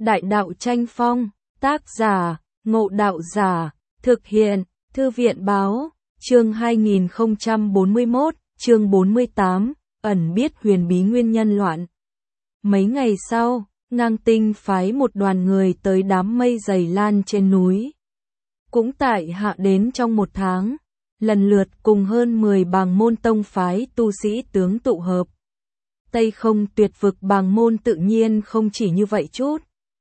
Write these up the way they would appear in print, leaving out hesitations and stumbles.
Đại đạo tranh phong, tác giả, Ngộ Đạo Giả, thực hiện, Thư viện báo, chương 2041, chương 48, ẩn biết huyền bí nguyên nhân loạn. Mấy ngày sau, Ngang Tinh phái một đoàn người tới đám mây dày lan trên núi. Cũng tại hạ đến trong một tháng, lần lượt cùng hơn 10 bàng môn tông phái tu sĩ tướng tụ hợp. Tây Không Tuyệt Vực bàng môn tự nhiên không chỉ như vậy chút.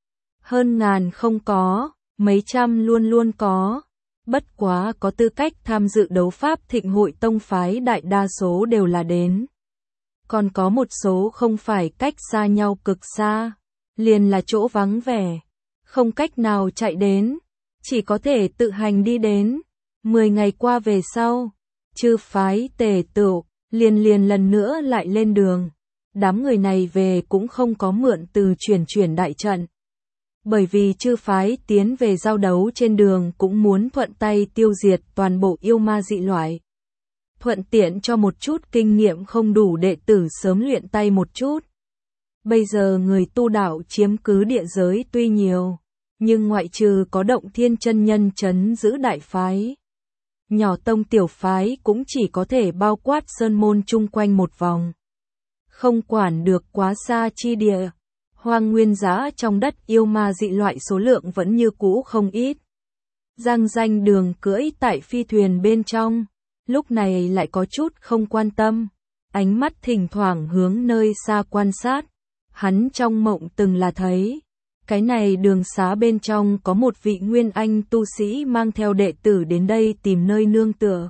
Hơn ngàn không có, mấy trăm luôn luôn có. Bất quá có tư cách tham dự đấu pháp thịnh hội tông phái đại đa số đều là đến. Còn có một số không phải cách xa nhau cực xa, liền là chỗ vắng vẻ, không cách nào chạy đến, chỉ có thể tự hành đi đến. 10 ngày qua về sau, chư phái tề tựu, liền lần nữa lại lên đường. Đám người này về cũng không có mượn từ chuyển đại trận. Bởi vì chư phái tiến về giao đấu trên đường cũng muốn thuận tay tiêu diệt toàn bộ yêu ma dị loại. Thuận tiện cho một chút kinh nghiệm không đủ đệ tử sớm luyện tay một chút. Bây giờ người tu đạo chiếm cứ địa giới tuy nhiều, nhưng ngoại trừ có Động Thiên chân nhân trấn giữ đại phái, nhỏ tông tiểu phái cũng chỉ có thể bao quát sơn môn chung quanh một vòng. Không quản được quá xa chi địa, hoang nguyên dã trong đất yêu ma dị loại số lượng vẫn như cũ không ít. Giang Danh Đường cưỡi tại phi thuyền bên trong, lúc này lại có chút không quan tâm, ánh mắt thỉnh thoảng hướng nơi xa quan sát. Hắn trong mộng từng là thấy, cái này đường xá bên trong có một vị nguyên anh tu sĩ mang theo đệ tử đến đây tìm nơi nương tựa.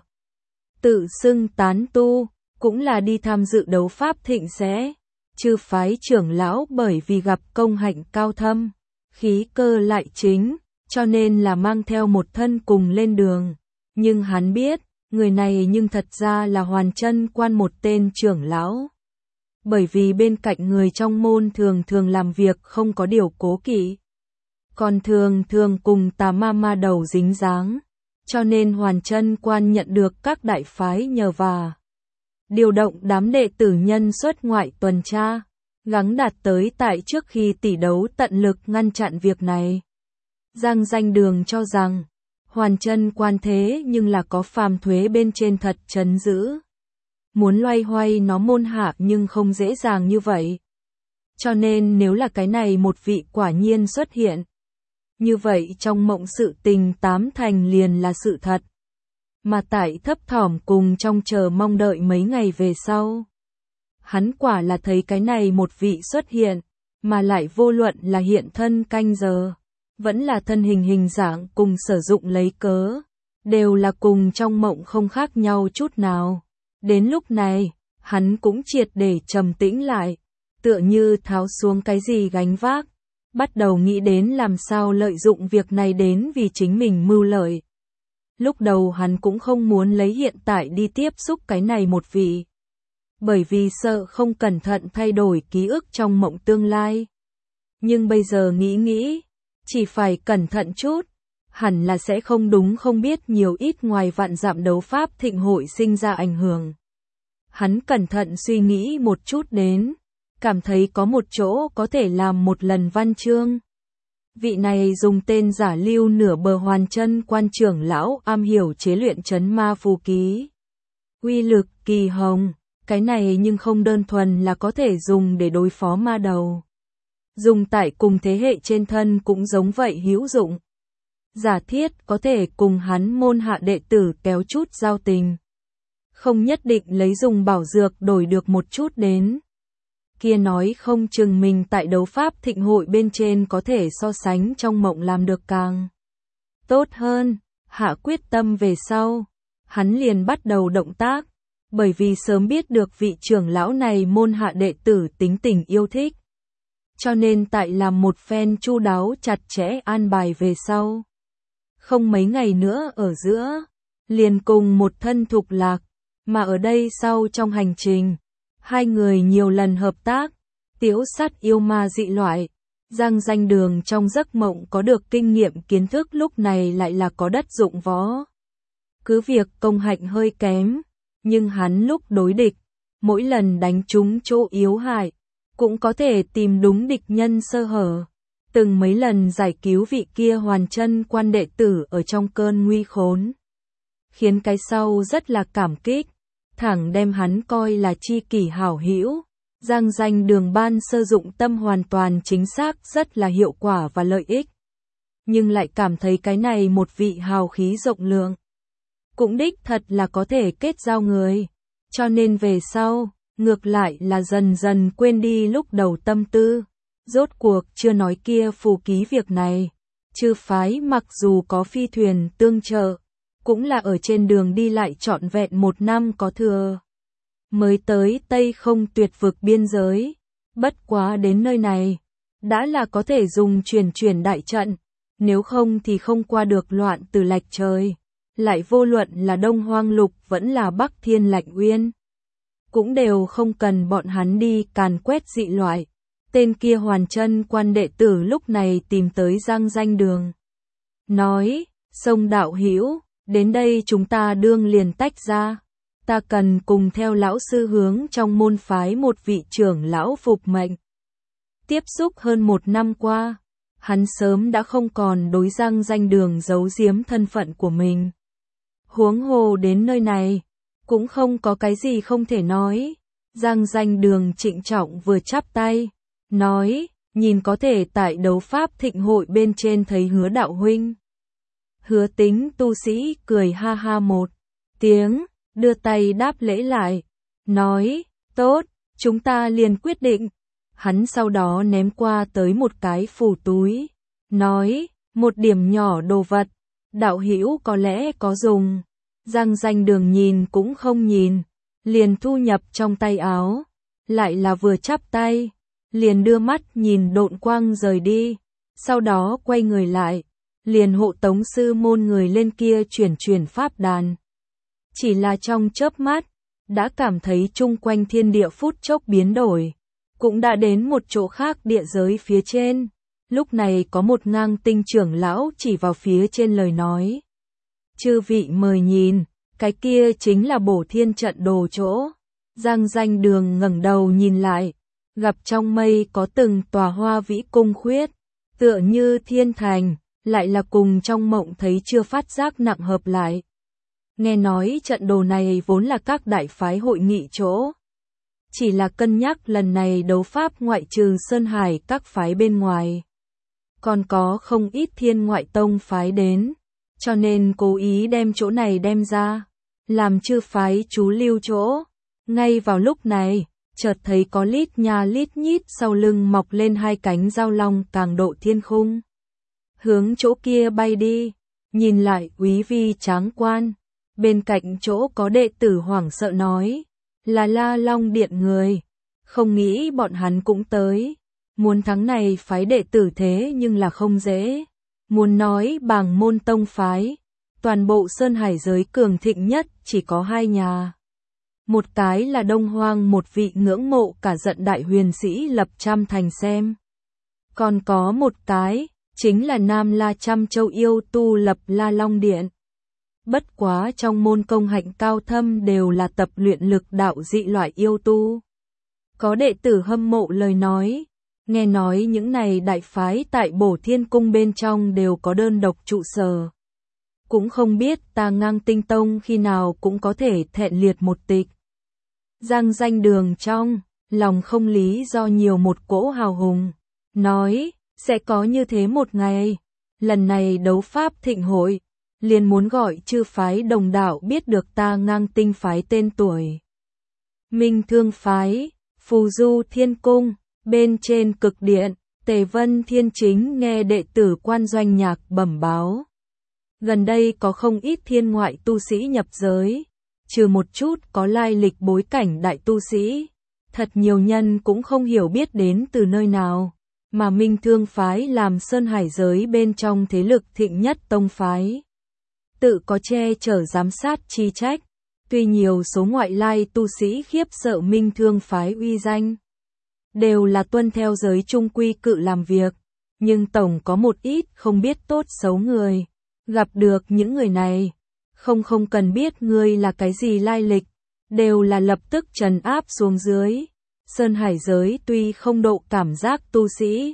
Tự xưng tán tu, cũng là đi tham dự đấu pháp thịnh sẽ. Chư phái trưởng lão bởi vì gặp công hạnh cao thâm, khí cơ lại chính, cho nên là mang theo một thân cùng lên đường. Nhưng hắn biết, người này nhưng thật ra là Hoàn Chân Quan một tên trưởng lão. Bởi vì bên cạnh người trong môn thường làm việc không có điều cố kỵ, còn thường cùng tà ma đầu dính dáng, cho nên Hoàn Chân Quan nhận được các đại phái nhờ vả, điều động đám đệ tử nhân xuất ngoại tuần tra, gắng đạt tới tại trước khi tỷ đấu tận lực ngăn chặn việc này. Giang Danh Đường cho rằng, Hoàn Chân Quan thế nhưng là có phàm thuế bên trên thật trấn giữ. Muốn loay hoay nó môn hạ nhưng không dễ dàng như vậy. Cho nên nếu là cái này một vị quả nhiên xuất hiện, như vậy trong mộng sự tình 8 thành liền là sự thật. Mà tại thấp thỏm cùng trong chờ mong đợi mấy ngày về sau, hắn quả là thấy cái này một vị xuất hiện, mà lại vô luận là hiện thân canh giờ, vẫn là thân hình dạng cùng sử dụng lấy cớ, đều là cùng trong mộng không khác nhau chút nào. Đến lúc này, hắn cũng triệt để trầm tĩnh lại, tựa như tháo xuống cái gì gánh vác, bắt đầu nghĩ đến làm sao lợi dụng việc này đến vì chính mình mưu lợi. Lúc đầu hắn cũng không muốn lấy hiện tại đi tiếp xúc cái này một vị, bởi vì sợ không cẩn thận thay đổi ký ức trong mộng tương lai. Nhưng bây giờ nghĩ, chỉ phải cẩn thận chút, hẳn là sẽ không đúng không biết nhiều ít ngoài vạn dặm đấu pháp thịnh hội sinh ra ảnh hưởng. Hắn cẩn thận suy nghĩ một chút đến, cảm thấy có một chỗ có thể làm một lần văn chương. Vị này dùng tên giả lưu nửa bờ Hoàn Chân Quan trưởng lão am hiểu chế luyện trấn ma phù ký. Uy lực kỳ hồng, cái này nhưng không đơn thuần là có thể dùng để đối phó ma đầu. Dùng tại cùng thế hệ trên thân cũng giống vậy hữu dụng. Giả thiết có thể cùng hắn môn hạ đệ tử kéo chút giao tình. Không nhất định lấy dùng bảo dược đổi được một chút đến. Kia nói không chừng mình tại đấu pháp thịnh hội bên trên có thể so sánh trong mộng làm được càng tốt hơn. Hạ quyết tâm về sau, hắn liền bắt đầu động tác, bởi vì sớm biết được vị trưởng lão này môn hạ đệ tử tính tình yêu thích. Cho nên tại làm một phen chu đáo chặt chẽ an bài về sau. Không mấy ngày nữa ở giữa, liền cùng một thân thục lạc, mà ở đây sau trong hành trình, hai người nhiều lần hợp tác, tiễu sát yêu ma dị loại. Giang Danh Đường trong giấc mộng có được kinh nghiệm kiến thức lúc này lại là có đất dụng võ. Cứ việc công hạnh hơi kém, nhưng hắn lúc đối địch, mỗi lần đánh trúng chỗ yếu hại, cũng có thể tìm đúng địch nhân sơ hở. từng mấy lần giải cứu vị kia Hoàn Chân Quan đệ tử ở trong cơn nguy khốn, khiến cái sau rất là cảm kích, thẳng đem hắn coi là tri kỷ hảo hữu. Giang Danh Đường ban sơ dụng tâm hoàn toàn chính xác, rất là hiệu quả và lợi ích. Nhưng lại cảm thấy cái này một vị hào khí rộng lượng, cũng đích thật là có thể kết giao người. Cho nên về sau, ngược lại là dần dần quên đi lúc đầu tâm tư. Rốt cuộc chưa nói kia phù ký việc này. Chư phái mặc dù có phi thuyền tương trợ, cũng là ở trên đường đi lại trọn vẹn 1 năm có thừa, mới tới Tây Không Tuyệt vực biên giới. Bất quá đến nơi này, đã là có thể dùng chuyển đại trận, nếu không thì không qua được Loạn Tử Lạch Trời. Lại vô luận là Đông Hoang Lục vẫn là Bắc Thiên Lạnh Uyên, cũng đều không cần bọn hắn đi càn quét dị loại. Tên kia Hoàn Chân Quan đệ tử lúc này tìm tới Giang Danh Đường, nói: "Sông đạo hữu, đến đây chúng ta đương liền tách ra. Ta cần cùng theo lão sư hướng trong môn phái một vị trưởng lão phục mệnh." Tiếp xúc hơn 1 năm qua, hắn sớm đã không còn đối Giang Danh Đường giấu giếm thân phận của mình. Huống hồ đến nơi này, cũng không có cái gì không thể nói. Giang Danh Đường trịnh trọng vừa chắp tay, nói: "Nhìn có thể tại đấu pháp thịnh hội bên trên thấy Hứa đạo huynh." Hứa Tính tu sĩ cười ha ha một tiếng, đưa tay đáp lễ lại, nói: "Tốt, chúng ta liền quyết định." Hắn sau đó ném qua tới một cái phù túi, nói: "Một điểm nhỏ đồ vật, đạo hữu có lẽ có dùng." Giang Danh Đường nhìn cũng không nhìn, liền thu nhập trong tay áo, lại là vừa chắp tay, liền đưa mắt nhìn độn quang rời đi, sau đó quay người lại, liền hộ tống sư môn người lên kia chuyển pháp đàn. Chỉ là trong chớp mắt, đã cảm thấy chung quanh thiên địa phút chốc biến đổi, cũng đã đến một chỗ khác địa giới phía trên. Lúc này có một Ngang Tinh trưởng lão chỉ vào phía trên lời nói: "Chư vị mời nhìn, cái kia chính là Bổ Thiên trận đồ chỗ." Giang Danh Đường ngẩng đầu nhìn lại, gặp trong mây có từng tòa hoa vĩ cung khuyết, tựa như thiên thành, lại là cùng trong mộng thấy chưa phát giác nặng hợp lại. Nghe nói trận đồ này vốn là các đại phái hội nghị chỗ, chỉ là cân nhắc lần này đấu pháp ngoại trừ Sơn Hải các phái bên ngoài, còn có không ít thiên ngoại tông phái đến, cho nên cố ý đem chỗ này đem ra, làm chư phái trú lưu chỗ. Ngay vào lúc này, chợt thấy có lít nha lít nhít sau lưng mọc lên 2 cánh giao long càng độ thiên khung, hướng chỗ kia bay đi, nhìn lại úy vi tráng quan. Bên cạnh chỗ có đệ tử hoảng sợ nói: "Là La Long Điện người, không nghĩ bọn hắn cũng tới. Muốn thắng này phái đệ tử thế nhưng là không dễ. Muốn nói Bàng Môn tông phái, toàn bộ Sơn Hải giới cường thịnh nhất chỉ có 2 nhà. Một cái là Đông Hoang một vị ngưỡng mộ cả giận đại huyền sĩ Lập Trăm Thành xem. Còn có một cái, chính là Nam La Trăm Châu yêu tu Lập La Long Điện. Bất quá trong môn công hạnh cao thâm đều là tập luyện lực đạo dị loại yêu tu." Có đệ tử hâm mộ lời nói, nghe nói những này đại phái tại Bổ Thiên Cung bên trong đều có đơn độc trụ sở. Cũng không biết ta Ngang Tinh Tông khi nào cũng có thể thẹn liệt một tịch. Giang Danh Đường trong lòng không lý do nhiều một cỗ hào hùng, nói: "Sẽ có như thế một ngày, lần này đấu pháp thịnh hội, liền muốn gọi chư phái đồng đạo biết được ta Ngang Tinh phái tên tuổi." Minh Thương phái, Phù Du Thiên Cung, bên trên cực điện, Tề Vân Thiên Chính nghe đệ tử Quan Doanh Nhạc bẩm báo. Gần đây có không ít thiên ngoại tu sĩ nhập giới, trừ một chút có lai lịch bối cảnh đại tu sĩ, thật nhiều nhân cũng không hiểu biết đến từ nơi nào, mà Minh Thương phái làm Sơn Hải giới bên trong thế lực thịnh nhất tông phái, tự có che chở giám sát chi trách. Tuy nhiều số ngoại lai tu sĩ khiếp sợ Minh Thương phái uy danh, đều là tuân theo giới trung quy cự làm việc, nhưng tổng có một ít không biết tốt xấu người, gặp được những người này, không cần biết ngươi là cái gì lai lịch, đều là lập tức trấn áp xuống dưới. Sơn Hải giới tuy không độ cảm giác tu sĩ,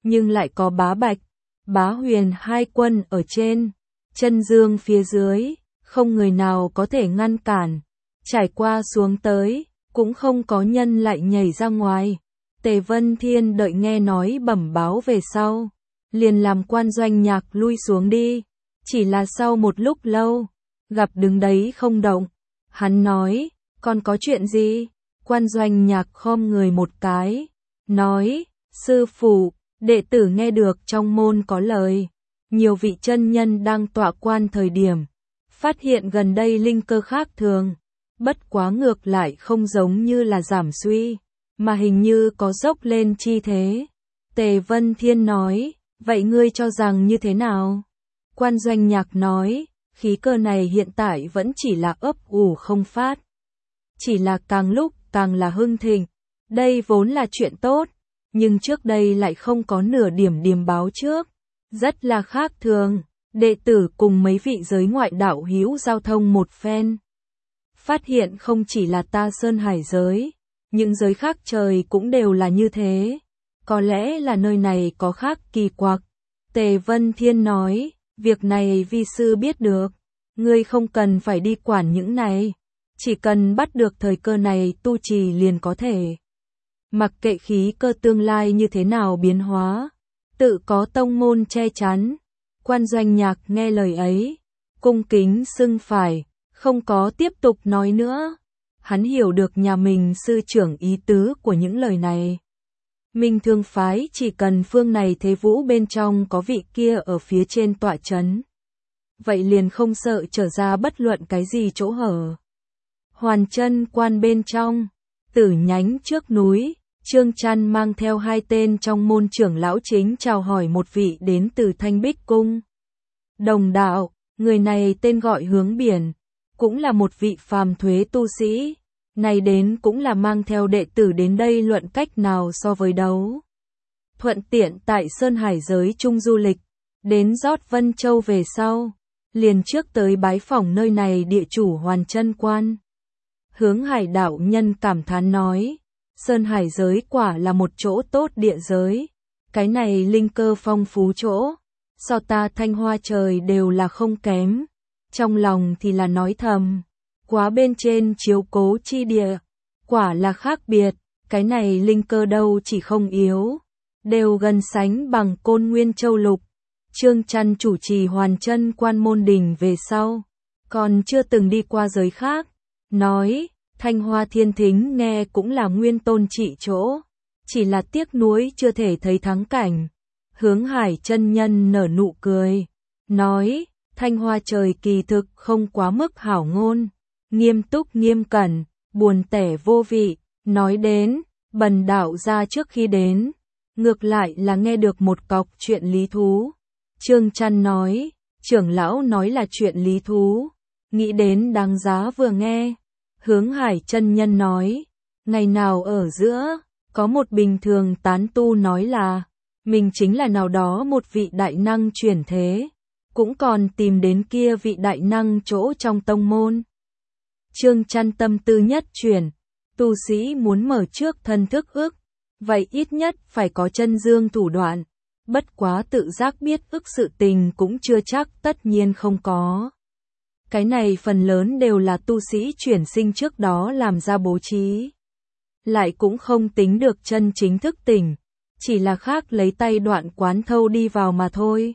nhưng lại có Bá Bạch, Bá Huyền hai quân ở trên, chân dương phía dưới, không người nào có thể ngăn cản. Trải qua xuống tới, cũng không có nhân lại nhảy ra ngoài. Tề Vân Thiên đợi nghe nói bẩm báo về sau, liền làm Quan Doanh Nhạc lui xuống đi. Chỉ là sau một lúc lâu, gặp đứng đấy không động. Hắn nói, còn có chuyện gì? Quan Doanh Nhạc khom người một cái, nói, sư phụ, đệ tử nghe được trong môn có lời. Nhiều vị chân nhân đang tọa quan thời điểm, phát hiện gần đây linh cơ khác thường. Bất quá ngược lại không giống như là giảm suy, mà hình như có dốc lên chi thế. Tề Vân Thiên nói, vậy ngươi cho rằng như thế nào? Quan Doanh Nhạc nói, khí cơ này hiện tại vẫn chỉ là ấp ủ không phát. Chỉ là càng lúc càng là hưng thịnh. Đây vốn là chuyện tốt, nhưng trước đây lại không có nửa điểm điềm báo trước. Rất là khác thường, đệ tử cùng mấy vị giới ngoại đạo hữu giao thông một phen. Phát hiện không chỉ là ta Sơn Hải giới, những giới khác trời cũng đều là như thế. Có lẽ là nơi này có khác kỳ quặc. Tề Vân Thiên nói, việc này vi sư biết được, ngươi không cần phải đi quản những này, chỉ cần bắt được thời cơ này tu trì liền có thể. Mặc kệ khí cơ tương lai như thế nào biến hóa, tự có tông môn che chắn. Quan Doanh Nhạc nghe lời ấy, cung kính xưng phải, không có tiếp tục nói nữa. Hắn hiểu được nhà mình sư trưởng ý tứ của những lời này. Minh Thương phái chỉ cần phương này thế vũ bên trong có vị kia ở phía trên tọa chấn, vậy liền không sợ trở ra bất luận cái gì chỗ hở. Hoàn Chân quan bên trong, Tử nhánh trước núi, Trương Chăn mang theo hai tên trong môn trưởng lão chính chào hỏi một vị đến từ Thanh Bích Cung. Đồng đạo, người này tên gọi Hướng Biển, cũng là một vị phàm thuế tu sĩ, này đến cũng là mang theo đệ tử đến đây luận cách nào so với đấu. Thuận tiện tại Sơn Hải giới trung du lịch, đến Rót Vân Châu về sau, liền trước tới bái phỏng nơi này địa chủ Hoàn Chân quan. Hướng Hải đạo nhân cảm thán nói, Sơn Hải giới quả là một chỗ tốt địa giới, cái này linh cơ phong phú chỗ, so ta Thanh Hoa trời đều là không kém. Trong lòng thì là nói thầm, quá bên trên chiếu cố chi địa, quả là khác biệt, cái này linh cơ đâu chỉ không yếu, đều gần sánh bằng Côn Nguyên Châu Lục. Trương Chăn chủ trì Hoàn Chân quan môn đình về sau, còn chưa từng đi qua giới khác, nói, Thanh Hoa Thiên Thính nghe cũng là nguyên tôn trị chỗ, chỉ là tiếc nuối chưa thể thấy thắng cảnh. Hướng Hải chân nhân nở nụ cười, nói, Thanh Hoa trời kỳ thực không quá mức hảo ngôn, nghiêm túc nghiêm cẩn, buồn tẻ vô vị. Nói đến, bần đạo ra trước khi đến, ngược lại là nghe được một cọc chuyện lý thú. Trương Chăn nói, trưởng lão nói là chuyện lý thú, nghĩ đến đáng giá vừa nghe. Hướng Hải chân nhân nói, ngày nào ở giữa, có một bình thường tán tu nói là, mình chính là nào đó một vị đại năng chuyển thế, cũng còn tìm đến kia vị đại năng chỗ trong tông môn. Trương Chăn tâm tư nhất chuyển, tu sĩ muốn mở trước thân thức ức, vậy ít nhất phải có chân dương thủ đoạn, bất quá tự giác biết ức sự tình cũng chưa chắc tất nhiên không có. Cái này phần lớn đều là tu sĩ chuyển sinh trước đó làm ra bố trí, lại cũng không tính được chân chính thức tỉnh, chỉ là khác lấy tay đoạn quán thâu đi vào mà thôi.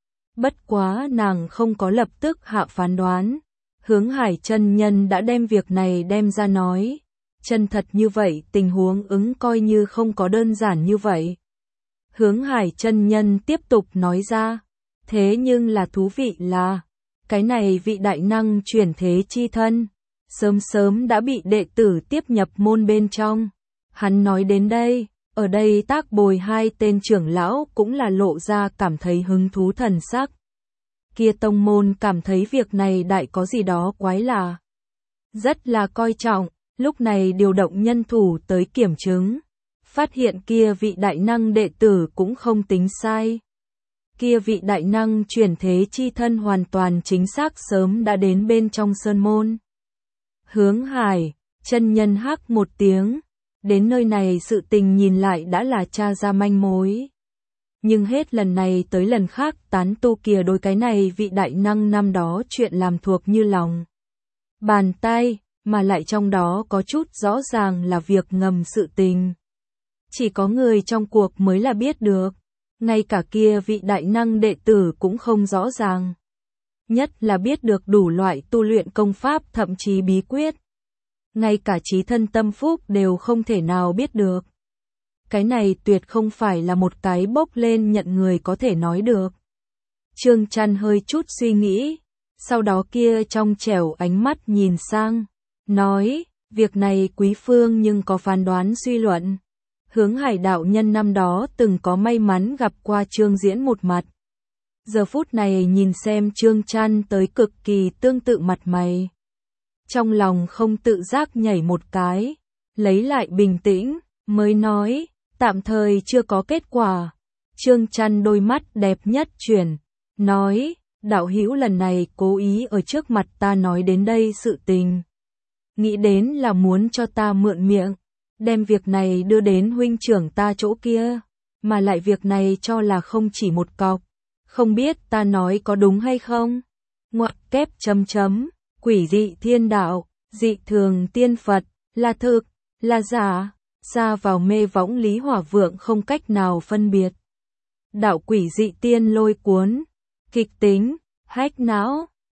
Bất quá nàng không có lập tức hạ phán đoán, Hướng Hải chân nhân đã đem việc này đem ra nói, chân thật như vậy tình huống ứng coi như không có đơn giản như vậy. Hướng Hải chân nhân tiếp tục nói ra, thế nhưng là thú vị là, cái này vị đại năng chuyển thế chi thân, sớm sớm đã bị đệ tử tiếp nhập môn bên trong. Hắn nói đến đây, ở đây Tác Bồi hai tên trưởng lão cũng là lộ ra cảm thấy hứng thú thần sắc. Kia tông môn cảm thấy việc này đại có gì đó quái lạ, rất là coi trọng, lúc này điều động nhân thủ tới kiểm chứng, phát hiện kia vị đại năng đệ tử cũng không tính sai. Kia vị đại năng chuyển thế chi thân hoàn toàn chính xác sớm đã đến bên trong sơn môn. Hướng Hải, chân nhân hắc một tiếng, đến nơi này sự tình nhìn lại đã là tra ra manh mối. Nhưng hết lần này tới lần khác tán tu kia đối cái này vị đại năng năm đó chuyện làm thuộc như lòng bàn tay, mà lại trong đó có chút rõ ràng là việc ngầm sự tình. Chỉ có người trong cuộc mới là biết được, ngay cả kia vị đại năng đệ tử cũng không rõ ràng. Nhất là biết được đủ loại tu luyện công pháp thậm chí bí quyết. Ngay cả trí thân tâm phúc đều không thể nào biết được. Cái này tuyệt không phải là một cái bốc lên nhận người có thể nói được. Trương Chăn hơi chút suy nghĩ, sau đó kia trong trẻo ánh mắt nhìn sang, nói, việc này Quý Phương nhưng có phán đoán suy luận. Hướng Hải đạo nhân năm đó từng có may mắn gặp qua Trương Diễn một mặt. Giờ phút này nhìn xem Trương Chăn tới cực kỳ tương tự mặt mày. Trong lòng không tự giác nhảy một cái, lấy lại bình tĩnh, mới nói, tạm thời chưa có kết quả. Trương Chăn đôi mắt đẹp nhất chuyển, nói, đạo hữu lần này cố ý ở trước mặt ta nói đến đây sự tình. Nghĩ đến là muốn cho ta mượn miệng, đem việc này đưa đến huynh trưởng ta chỗ kia, mà lại việc này cho là không chỉ một cọc. Không biết ta nói có đúng hay không? Ngoặc kép chấm chấm, quỷ dị thiên đạo, dị thường tiên Phật, là thực, là giả, xa vào mê võng Lý Hỏa Vượng không cách nào phân biệt. Đạo quỷ dị tiên lôi cuốn, kịch tính, hách não,